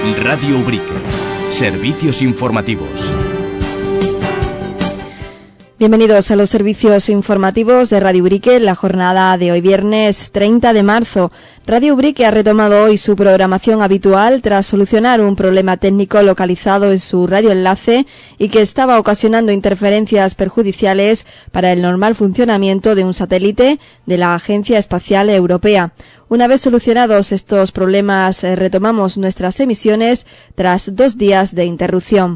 Radio Ubrique. Servicios informativos. Bienvenidos a los servicios informativos de Radio Ubrique en la jornada de hoy viernes 30 de marzo. Radio Ubrique ha retomado hoy su programación habitual tras solucionar un problema técnico localizado en su radioenlace y que estaba ocasionando interferencias perjudiciales para el normal funcionamiento de un satélite de la Agencia Espacial Europea. Una vez solucionados estos problemas, retomamos nuestras emisiones tras 2 días de interrupción.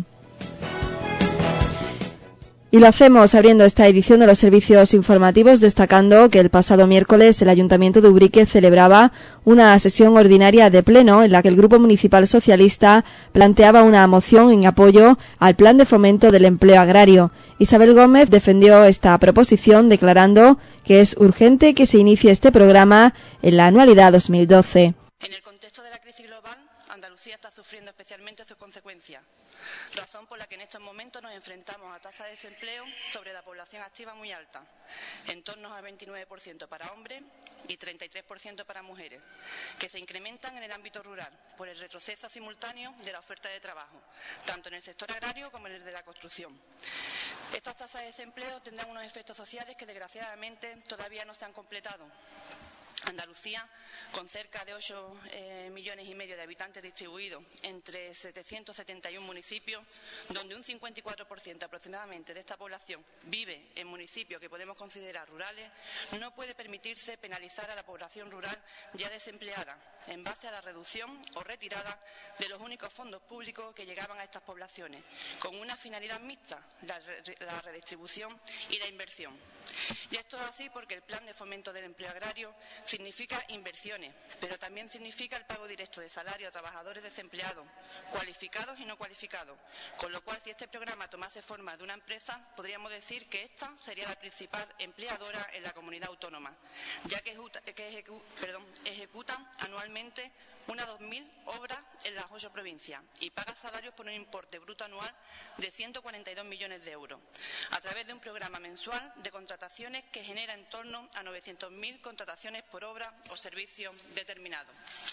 Y lo hacemos abriendo esta edición de los servicios informativos destacando que el pasado miércoles el Ayuntamiento de Ubrique celebraba una sesión ordinaria de pleno en la que el Grupo Municipal Socialista planteaba una moción en apoyo al Plan de Fomento del Empleo Agrario. Isabel Gómez defendió esta proposición declarando que es urgente que se inicie este programa en la anualidad 2012. En el contexto de la crisis global, Andalucía está sufriendo especialmente sus consecuencias, razón por la que en estos momentos nos enfrentamos a tasas de desempleo sobre la población activa muy alta, en torno al 29% para hombres y 33% para mujeres, que se incrementan en el ámbito rural por el retroceso simultáneo de la oferta de trabajo, tanto en el sector agrario como en el de la construcción. Estas tasas de desempleo tendrán unos efectos sociales que desgraciadamente todavía no se han completado. Andalucía, con cerca de 8,5 millones de habitantes distribuidos entre 771 municipios, donde un 54% aproximadamente de esta población vive en municipios que podemos considerar rurales, no puede permitirse penalizar a la población rural ya desempleada en base a la reducción o retirada de los únicos fondos públicos que llegaban a estas poblaciones, con una finalidad mixta, la redistribución y la inversión. Y esto es así porque el Plan de Fomento del Empleo Agrario significa inversiones, pero también significa el pago directo de salario a trabajadores desempleados, cualificados y no cualificados, con lo cual si este programa tomase forma de una empresa, podríamos decir que esta sería la principal empleadora en la comunidad autónoma, ya que ejecuta anualmente unas 2.000 obras en las 8 provincias y paga salarios por un importe bruto anual de 142 millones de euros, a través de un programa mensual de contrataciones que genera en torno a 900.000 contrataciones por obra o servicio determinado.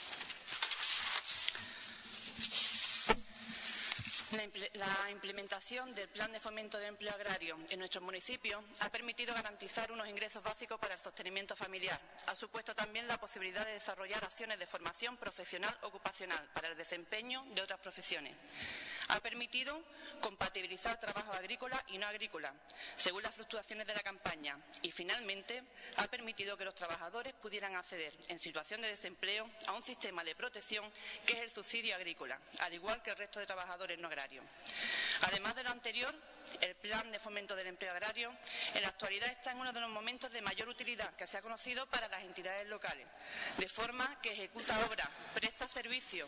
La implementación del Plan de Fomento del Empleo Agrario en nuestros municipios ha permitido garantizar unos ingresos básicos para el sostenimiento familiar. Ha supuesto también la posibilidad de desarrollar acciones de formación profesional ocupacional para el desempeño de otras profesiones. Ha permitido compatibilizar trabajo agrícola y no agrícola, según las fluctuaciones de la campaña. Y, finalmente, ha permitido que los trabajadores pudieran acceder, en situación de desempleo, a un sistema de protección que es el subsidio agrícola, al igual que el resto de trabajadores no agrarios. Además de lo anterior, el Plan de Fomento del Empleo Agrario en la actualidad está en uno de los momentos de mayor utilidad que se ha conocido para las entidades locales, de forma que ejecuta obras, presta servicios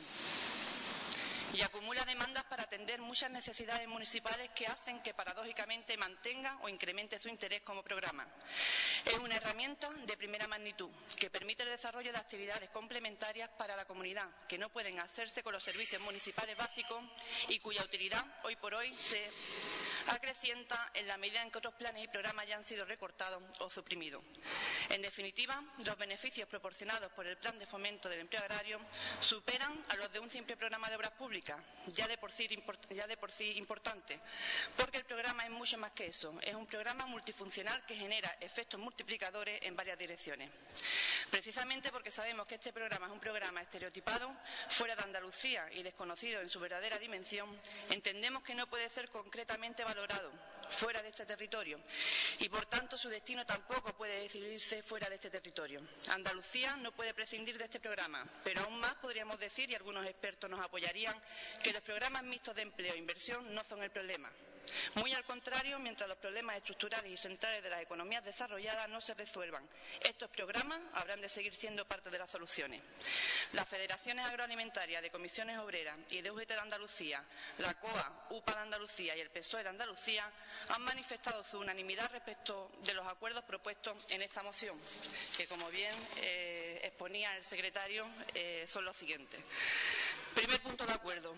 y acumula demandas para atender muchas necesidades municipales que hacen que paradójicamente mantenga o incremente su interés como programa. Es una herramienta de primera magnitud que permite el desarrollo de actividades complementarias para la comunidad que no pueden hacerse con los servicios municipales básicos y cuya utilidad hoy por hoy se acrecienta en la medida en que otros planes y programas ya han sido recortados o suprimidos. En definitiva, los beneficios proporcionados por el Plan de Fomento del Empleo Agrario superan a los de un simple programa de obras públicas, ya de por sí importante, porque el programa es mucho más que eso, es un programa multifuncional que genera efectos multiplicadores en varias direcciones. Precisamente porque sabemos que este programa es un programa estereotipado, fuera de Andalucía y desconocido en su verdadera dimensión, entendemos que no puede ser concretamente valorado fuera de este territorio y, por tanto, su destino tampoco puede decidirse fuera de este territorio. Andalucía no puede prescindir de este programa, pero aún más podríamos decir, y algunos expertos nos apoyarían, que los programas mixtos de empleo e inversión no son el problema. Muy al contrario, mientras los problemas estructurales y centrales de las economías desarrolladas no se resuelvan, estos programas habrán de seguir siendo parte de las soluciones. Las federaciones agroalimentarias de Comisiones Obreras y de UGT de Andalucía, la COA, UPA de Andalucía y el PSOE de Andalucía han manifestado su unanimidad respecto de los acuerdos propuestos en esta moción, que, como bien exponía el secretario, son los siguientes. Primer punto de acuerdo: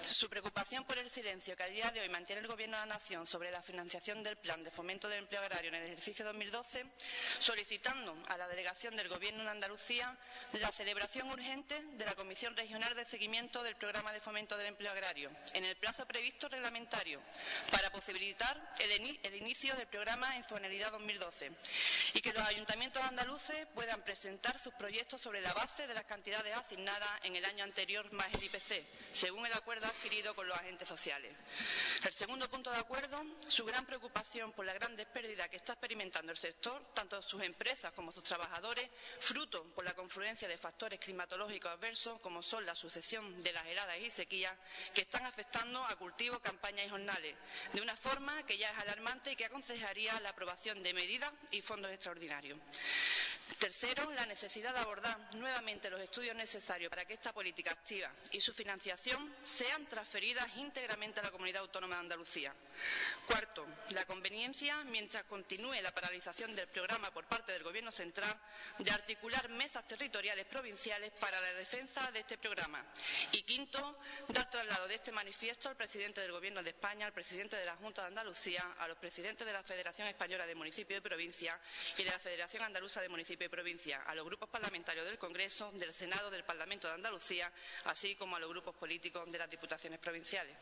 Su preocupación por el silencio que a día de hoy mantiene el Gobierno de la Nación sobre la financiación del Plan de Fomento del Empleo Agrario en el ejercicio 2012, solicitando a la Delegación del Gobierno de Andalucía la celebración urgente de la Comisión Regional de Seguimiento del Programa de Fomento del Empleo Agrario, en el plazo previsto reglamentario, para posibilitar el inicio del programa en su anualidad 2012 y que los ayuntamientos andaluces puedan presentar sus proyectos sobre la base de las cantidades asignadas en el año anterior más el IPC, según el acuerdo adquirido con los agentes sociales. El segundo punto de acuerdo, su gran preocupación por la gran pérdida que está experimentando el sector, tanto sus empresas como sus trabajadores, fruto por la confluencia de factores climatológicos adversos, como son la sucesión de las heladas y sequías, que están afectando a cultivos, campañas y jornales, de una forma que ya es alarmante y que aconsejaría la aprobación de medidas y fondos extraordinarios. Tercero, la necesidad de abordar nuevamente los estudios necesarios para que esta política activa y su financiación sean transferidas íntegramente a la Comunidad Autónoma de Andalucía. Cuarto, la conveniencia, mientras continúe la paralización del programa por parte del Gobierno central, de articular mesas territoriales provinciales para la defensa de este programa. Y quinto, dar traslado de este manifiesto al presidente del Gobierno de España, al presidente de la Junta de Andalucía, a los presidentes de la Federación Española de Municipios y Provincias y de la Federación Andaluza de Municipios y Provincia, a los grupos parlamentarios del Congreso, del Senado, del Parlamento de Andalucía, así como a los grupos políticos de las diputaciones provinciales.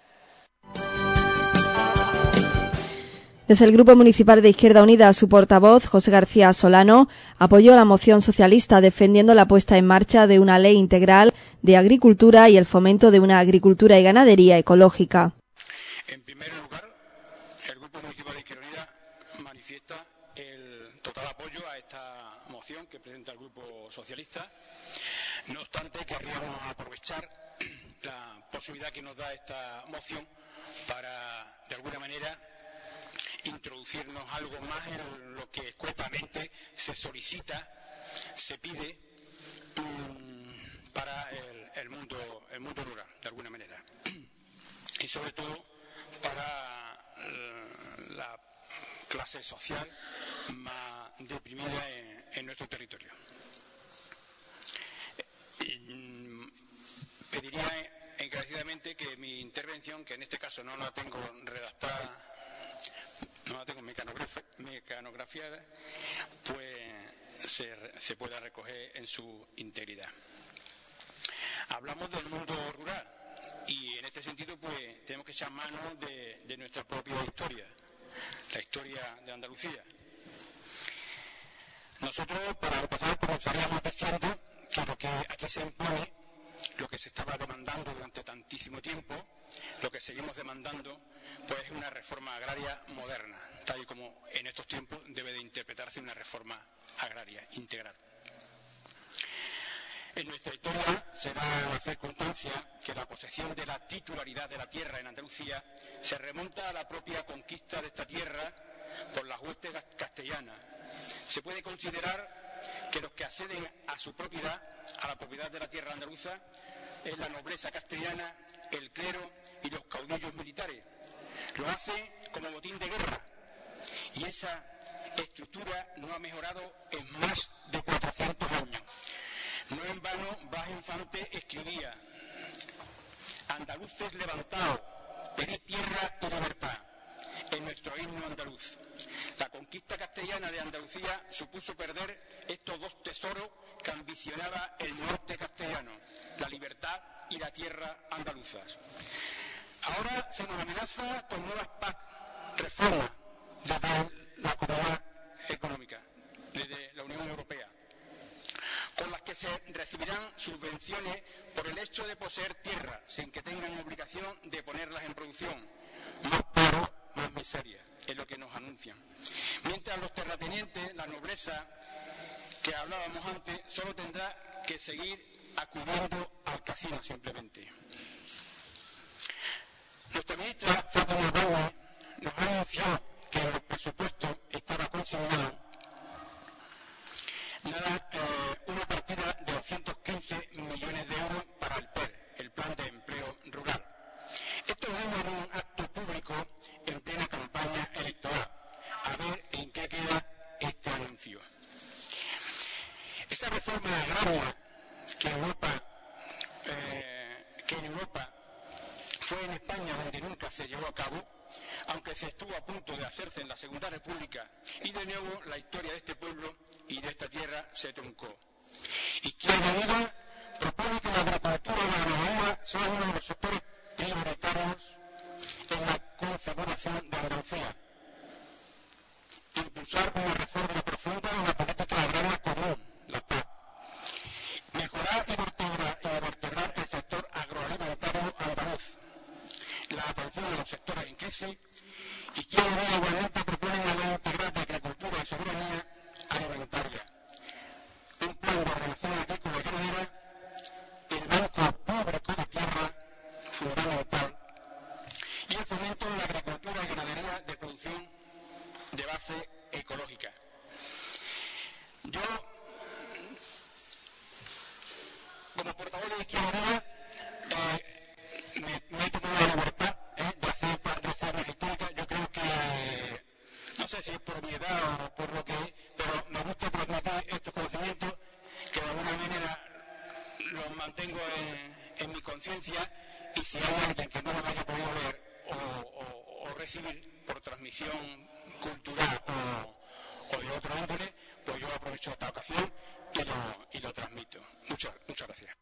Desde el Grupo Municipal de Izquierda Unida, su portavoz, José García Solano, apoyó la moción socialista defendiendo la puesta en marcha de una ley integral de agricultura y el fomento de una agricultura y ganadería ecológica. En primer lugar, el Grupo Municipal de Izquierda Unida manifiesta el total apoyo a esta moción que presenta el Grupo Socialista. No obstante, querríamos aprovechar la posibilidad que nos da esta moción para, de alguna manera, introducirnos algo más en lo que escuetamente se solicita, se pide para el mundo rural, de alguna manera. Y sobre todo para la clase social más deprimida en nuestro territorio. Pediría encarecidamente que mi intervención, que en este caso no la tengo redactada, no la tengo mecanografiada, pues se pueda recoger en su integridad. Hablamos del mundo rural y en este sentido pues tenemos que echar mano de nuestra propia historia, la historia de Andalucía. Nosotros, para empezar, comenzaríamos diciendo que lo que aquí se impone, lo que se estaba demandando durante tantísimo tiempo, lo que seguimos demandando, pues es una reforma agraria moderna, tal y como en estos tiempos debe de interpretarse una reforma agraria integral. En nuestra historia se da la circunstancia que la posesión de la titularidad de la tierra en Andalucía se remonta a la propia conquista de esta tierra por las huestes castellanas. Se puede considerar que los que acceden a su propiedad, a la propiedad de la tierra andaluza, es la nobleza castellana, el clero y los caudillos militares. Lo hace como botín de guerra y esa estructura no ha mejorado en más de 400 años. No en vano, Blas Infante escribía: andaluces levantaos, pedid tierra y libertad, en nuestro himno andaluz. La conquista castellana de Andalucía supuso perder estos dos tesoros que ambicionaba el norte castellano, la libertad y la tierra andaluzas. Ahora se nos amenaza con nuevas PAC, reformas desde la Comunidad Económica, desde la Unión Europea, con las que se recibirán subvenciones por el hecho de poseer tierra, sin que tengan obligación de ponerlas en producción. Más paro, más miseria, es lo que nos anuncian. Mientras los terratenientes, la nobleza que hablábamos antes, solo tendrá que seguir acudiendo al casino simplemente. Nuestra ministra, Fátima Báñez, nos ha anunciado que el presupuesto estaba consignado una partida de 215 millones de euros para el PER, el Plan de Empleo Rural. Esto es un acto público en plena campaña electoral. A ver en qué queda este anuncio. Esa reforma agraria que en Europa fue se llevó a cabo, aunque se estuvo a punto de hacerse en la Segunda República, y de nuevo la historia de este pueblo y de esta tierra se truncó. Izquierda Unida propone que la agricultura y la ganadería sea uno de los sectores prioritarios en la configuración de Andalucía. Impulsar una reforma profunda en la política agraria común, la PAC. Mejorar y vertebrar el sector agroalimentario andaluz. La atención a los sectores en crisis. Izquierda Unida igualmente propone una ley integral de agricultura y soberanía alimentaria. Un plan de ordenación agrícola y ganadera. El Banco Público de Tierra, fundamental. Y el fomento de la agricultura y ganadería de producción de base ecológica. Yo, como portavoz de Izquierda Unida, me he tomado la libertad de hacer estas reformas históricas. Yo creo que, no sé si es por mi edad o por lo que es, pero me gusta transmitir estos conocimientos que de alguna manera los mantengo en mi conciencia, y si hay alguien que no los haya podido ver o recibir por transmisión cultural o de otro índole, pues yo aprovecho esta ocasión y lo transmito. Muchas gracias.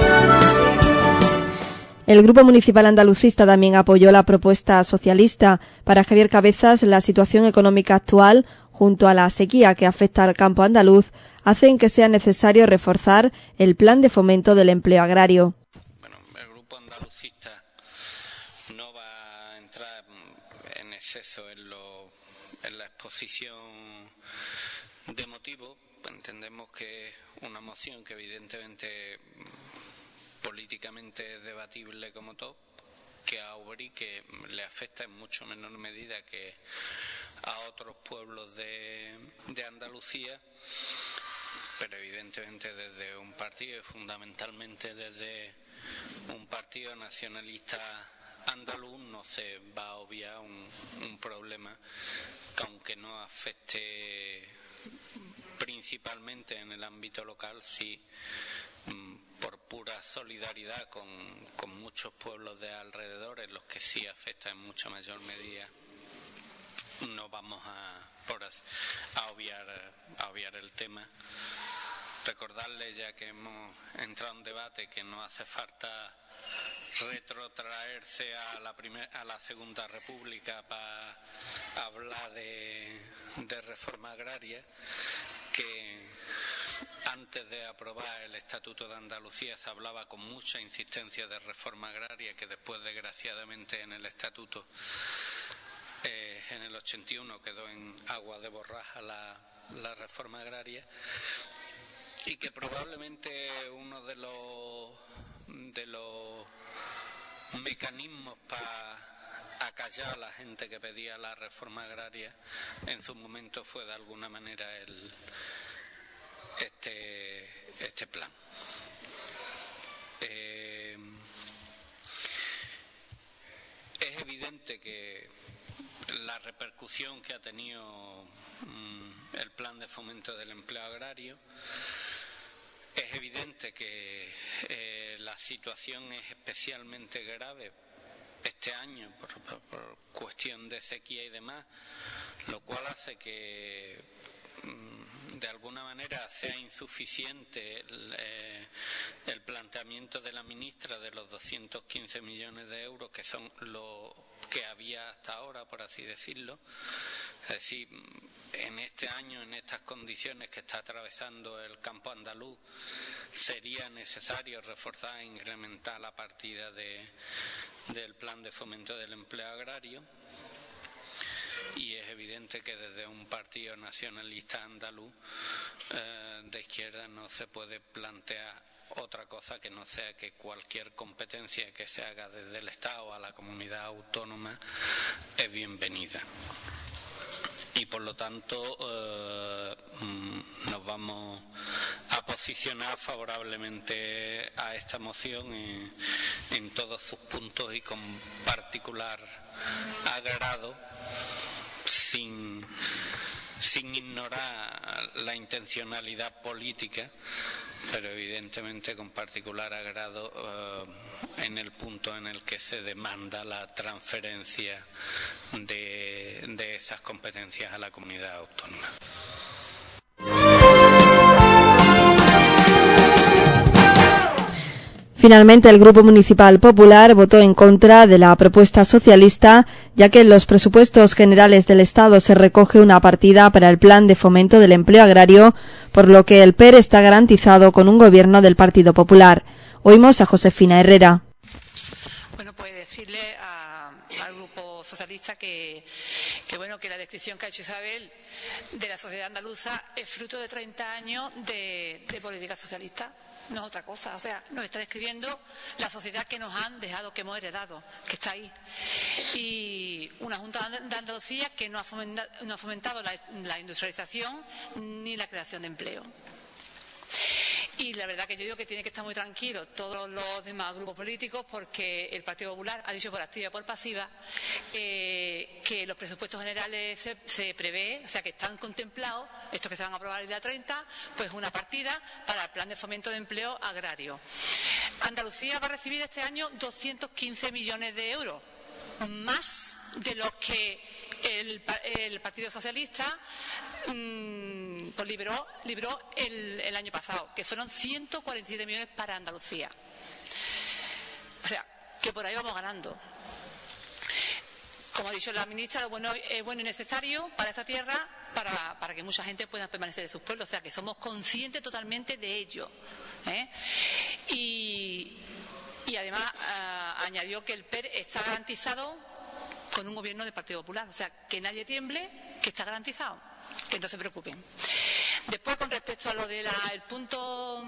El Grupo Municipal Andalucista también apoyó la propuesta socialista. Para Javier Cabezas, la situación económica actual, junto a la sequía que afecta al campo andaluz, hacen que sea necesario reforzar el plan de fomento del empleo agrario. Bueno, el Grupo Andalucista no va a entrar en exceso en la exposición de motivos. Entendemos que es una moción que evidentemente políticamente es debatible como todo, que a Ubrique le afecta en mucho menor medida que a otros pueblos de Andalucía, pero evidentemente desde un partido y fundamentalmente desde un partido nacionalista andaluz no se va a obviar un problema que, aunque no afecte principalmente en el ámbito local, sí por pura solidaridad con muchos pueblos de alrededor, en los que sí afecta en mucha mayor medida. No vamos a obviar el tema. Recordarles, ya que hemos entrado en debate, que no hace falta retrotraerse a la Segunda República para hablar de reforma agraria, que antes de aprobar el Estatuto de Andalucía se hablaba con mucha insistencia de reforma agraria, que después, desgraciadamente, en el Estatuto en el 81 quedó en agua de borraja la reforma agraria, y que probablemente uno de los mecanismos para acallar a la gente que pedía la reforma agraria en su momento fue de alguna manera este plan. Es evidente que la repercusión que ha tenido el plan de fomento del empleo agrario, es evidente que la situación es especialmente grave este año por cuestión de sequía y demás, lo cual hace que de alguna manera sea insuficiente el planteamiento de la ministra de los 215 millones de euros, que son lo que había hasta ahora, por así decirlo. Es decir, en este año, en estas condiciones que está atravesando el campo andaluz, sería necesario reforzar e incrementar la partida del plan de fomento del empleo agrario. Y es evidente que desde un partido nacionalista andaluz de izquierda no se puede plantear otra cosa que no sea que cualquier competencia que se haga desde el Estado a la comunidad autónoma es bienvenida. Y por lo tanto nos vamos a posicionar favorablemente a esta moción en todos sus puntos y con particular agrado, sin ignorar la intencionalidad política pero evidentemente con particular agrado en el punto en el que se demanda la transferencia de esas competencias a la comunidad autónoma. Finalmente, el Grupo Municipal Popular votó en contra de la propuesta socialista, ya que en los presupuestos generales del Estado se recoge una partida para el Plan de Fomento del Empleo Agrario, por lo que el PER está garantizado con un gobierno del Partido Popular. Oímos a Josefina Herrera. Bueno, pues decirle al Grupo Socialista que la descripción que ha hecho Isabel de la sociedad andaluza es fruto de 30 años de política socialista. No es otra cosa, o sea, nos está describiendo la sociedad que nos han dejado, que hemos heredado, que está ahí. Y una Junta de Andalucía que no ha fomentado la industrialización ni la creación de empleo. Y la verdad que yo digo que tiene que estar muy tranquilo todos los demás grupos políticos, porque el Partido Popular ha dicho por activa y por pasiva que los presupuestos generales se prevé, o sea que están contemplados, estos que se van a aprobar el día 30, pues una partida para el Plan de Fomento de Empleo Agrario. Andalucía va a recibir este año 215 millones de euros, más de los que el Partido Socialista pues libró el año pasado, que fueron 147 millones para Andalucía. O sea, que por ahí vamos ganando. Como ha dicho la ministra, lo bueno es bueno y necesario para esta tierra, para que mucha gente pueda permanecer en sus pueblos. O sea, que somos conscientes totalmente de ello. Y además añadió que el PER está garantizado con un gobierno del Partido Popular. O sea, que nadie tiemble, que está garantizado, que no se preocupen. Después, con respecto a lo del punto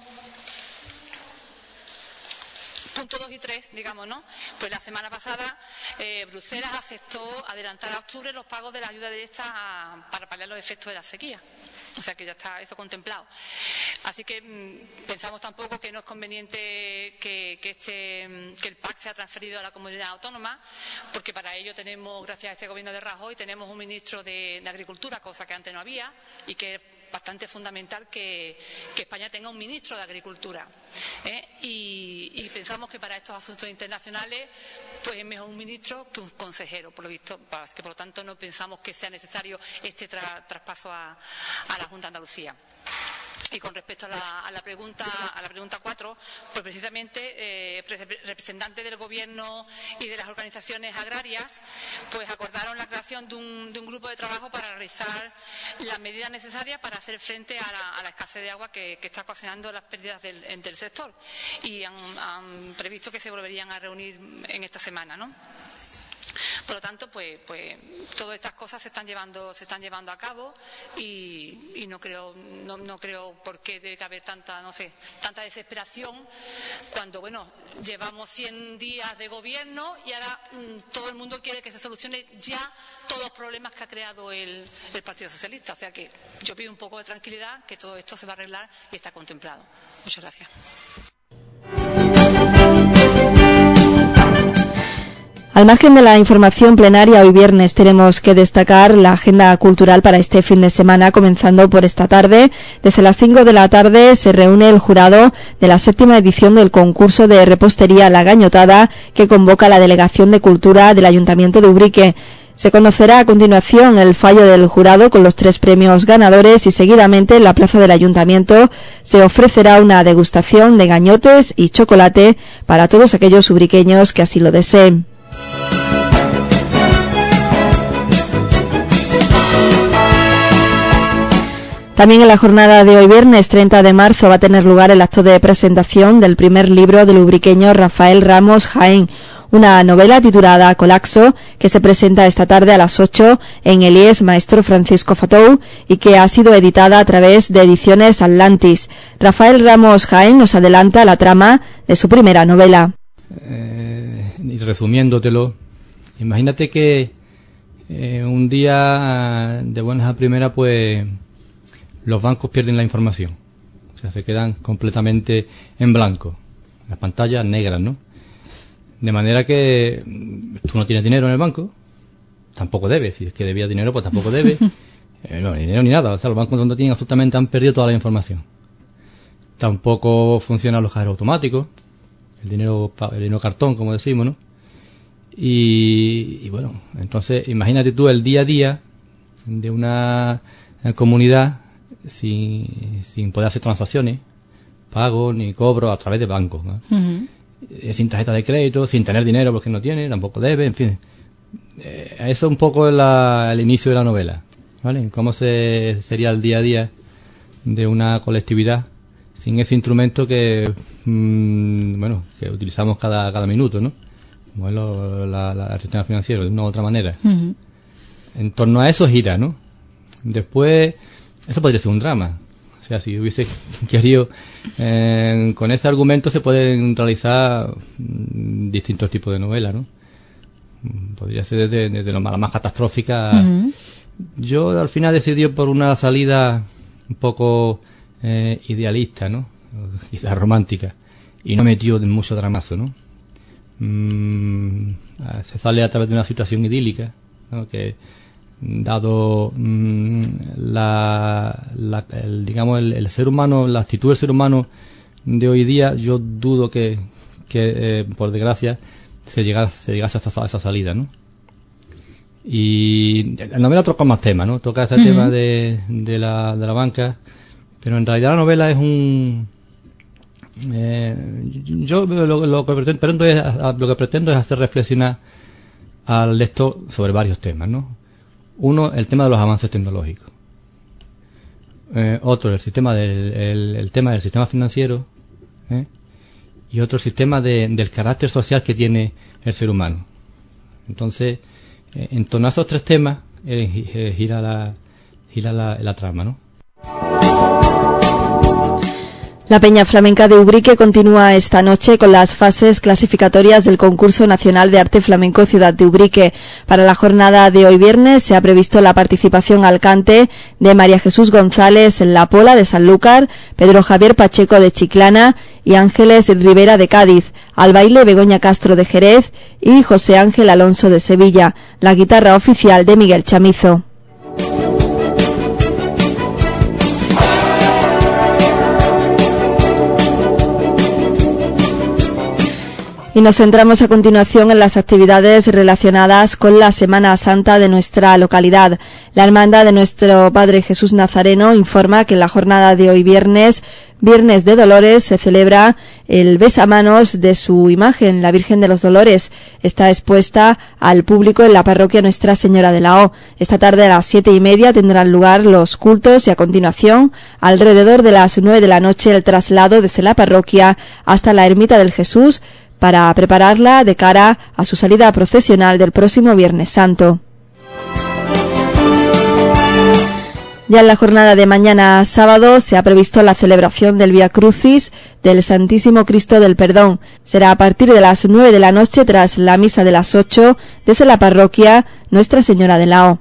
2 y 3, digamos, ¿no? Pues la semana pasada Bruselas aceptó adelantar a octubre los pagos de la ayuda directa para paliar los efectos de la sequía. O sea que ya está eso contemplado. Así que pensamos tampoco que no es conveniente que el PAC sea transferido a la comunidad autónoma, porque para ello tenemos, gracias a este gobierno de Rajoy, tenemos un ministro de Agricultura, cosa que antes no había, y que es bastante fundamental que España tenga un ministro de Agricultura. Y pensamos que para estos asuntos internacionales pues es mejor un ministro que un consejero, por lo visto, que por lo tanto no pensamos que sea necesario este traspaso a la Junta de Andalucía. Y con respecto a la pregunta 4, pues precisamente representantes del Gobierno y de las organizaciones agrarias pues acordaron la creación de un grupo de trabajo para realizar las medidas necesarias para hacer frente a la escasez de agua que está ocasionando las pérdidas del sector. Y han previsto que se volverían a reunir en esta semana, ¿no? Por lo tanto, pues todas estas cosas se están llevando a cabo y no creo por qué debe haber tanta desesperación cuando, bueno, llevamos 100 días de gobierno y ahora todo el mundo quiere que se solucione ya todos los problemas que ha creado el Partido Socialista. O sea que yo pido un poco de tranquilidad, que todo esto se va a arreglar y está contemplado. Muchas gracias. Al margen de la información plenaria, hoy viernes tenemos que destacar la agenda cultural para este fin de semana, comenzando por esta tarde. Desde las 5 de la tarde se reúne el jurado de la 7ª edición del concurso de repostería La Gañotada, que convoca la Delegación de Cultura del Ayuntamiento de Ubrique. Se conocerá a continuación el fallo del jurado con los 3 premios ganadores y seguidamente en la plaza del Ayuntamiento se ofrecerá una degustación de gañotes y chocolate para todos aquellos ubriqueños que así lo deseen. También en la jornada de hoy viernes 30 de marzo va a tener lugar el acto de presentación del primer libro del ubriqueño Rafael Ramos Jaén, una novela titulada Colapso, que se presenta esta tarde a las 8 en el IES Maestro Francisco Fatou y que ha sido editada a través de Ediciones Atlantis. Rafael Ramos Jaén nos adelanta la trama de su primera novela. Y resumiéndotelo, imagínate que un día de buenas a primera pues los bancos pierden la información, o sea, se quedan completamente en blanco, las pantallas negras, ¿no? De manera que tú no tienes dinero en el banco, tampoco debes, si es que debías dinero pues tampoco debes, no, ni dinero ni nada, o sea, los bancos donde tienen absolutamente han perdido toda la información. tampoco funcionan los cajeros automáticos, el dinero cartón, como decimos, ¿no? Y bueno, entonces imagínate tú el día a día de una comunidad sin poder hacer transacciones, pagos ni cobros a través de bancos, ¿no? Sin tarjeta de crédito, sin tener dinero porque no tiene, tampoco debe, en fin. Eso es un poco el inicio de la novela, ¿vale? Cómo sería el día a día de una colectividad sin ese instrumento que que utilizamos cada minuto, ¿no? Como es el sistema financiero, de una u otra manera. En torno a eso gira, ¿no? Después, eso podría ser un drama. O sea, si hubiese querido, con ese argumento se pueden realizar distintos tipos de novelas, ¿no? Podría ser desde la más catastrófica. Yo al final decidí por una salida un poco idealista, ¿no? Quizás romántica, y no metió de mucho dramazo, ¿no? Se sale a través de una situación idílica, ¿no? Que dado el ser humano, la actitud del ser humano de hoy día, yo dudo que por desgracia se llegase hasta esa salida, ¿no? Y la novela toca más temas, ¿no? Toca ese tema de la banca, pero en realidad la novela es yo lo que pretendo es hacer reflexionar al lector sobre varios temas, ¿no? Uno, el tema de los avances tecnológicos. Otro, el tema del sistema financiero, y otro, el sistema del carácter social que tiene el ser humano. Entonces, en torno a esos tres temas gira la trama, ¿no? La Peña Flamenca de Ubrique continúa esta noche con las fases clasificatorias del Concurso Nacional de Arte Flamenco Ciudad de Ubrique. Para la jornada de hoy viernes se ha previsto la participación al cante de María Jesús González en La Pola de Sanlúcar, Pedro Javier Pacheco de Chiclana y Ángeles Rivera de Cádiz, al baile Begoña Castro de Jerez y José Ángel Alonso de Sevilla, la guitarra oficial de Miguel Chamizo. Y nos centramos a continuación en las actividades relacionadas con la Semana Santa de nuestra localidad. La Hermandad de nuestro Padre Jesús Nazareno informa que en la jornada de hoy viernes de Dolores, se celebra el besamanos de su imagen, la Virgen de los Dolores. Está expuesta al público en la parroquia Nuestra Señora de la O. Esta tarde a las 7:30 tendrán lugar los cultos y a continuación, alrededor de las 9 de la noche, el traslado desde la parroquia hasta la Ermita del Jesús, para prepararla de cara a su salida procesional del próximo Viernes Santo. Ya en la jornada de mañana sábado se ha previsto la celebración del Vía Crucis del Santísimo Cristo del Perdón. Será a partir de las 9 de la noche tras la misa de las 8 desde la parroquia Nuestra Señora de la O.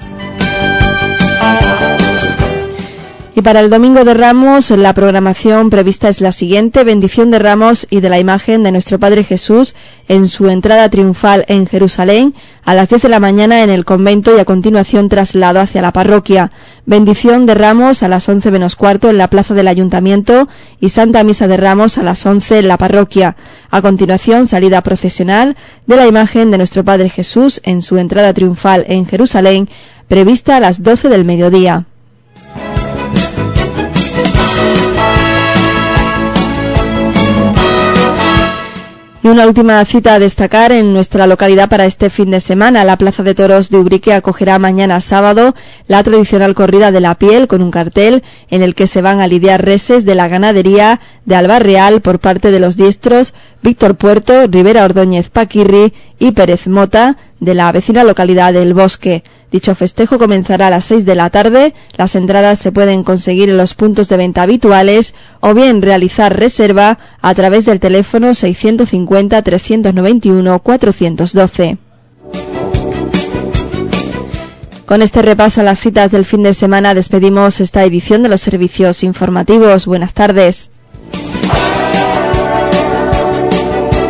Y para el Domingo de Ramos, la programación prevista es la siguiente: bendición de Ramos y de la imagen de nuestro Padre Jesús en su entrada triunfal en Jerusalén a las 10 de la mañana en el convento y a continuación traslado hacia la parroquia. Bendición de Ramos a las 11 menos cuarto en la plaza del Ayuntamiento y Santa Misa de Ramos a las 11 en la parroquia. A continuación, salida procesional de la imagen de nuestro Padre Jesús en su entrada triunfal en Jerusalén, prevista a las 12 del mediodía. Y una última cita a destacar en nuestra localidad para este fin de semana. La Plaza de Toros de Ubrique acogerá mañana sábado la tradicional corrida de la piel con un cartel en el que se van a lidiar reses de la ganadería de Albarreal por parte de los diestros Víctor Puerto, Rivera Ordóñez Paquirri y Pérez Mota de la vecina localidad del Bosque. Dicho festejo comenzará a las 6 de la tarde. Las entradas se pueden conseguir en los puntos de venta habituales o bien realizar reserva a través del teléfono 650 391 412. Con este repaso a las citas del fin de semana despedimos esta edición de los servicios informativos. Buenas tardes.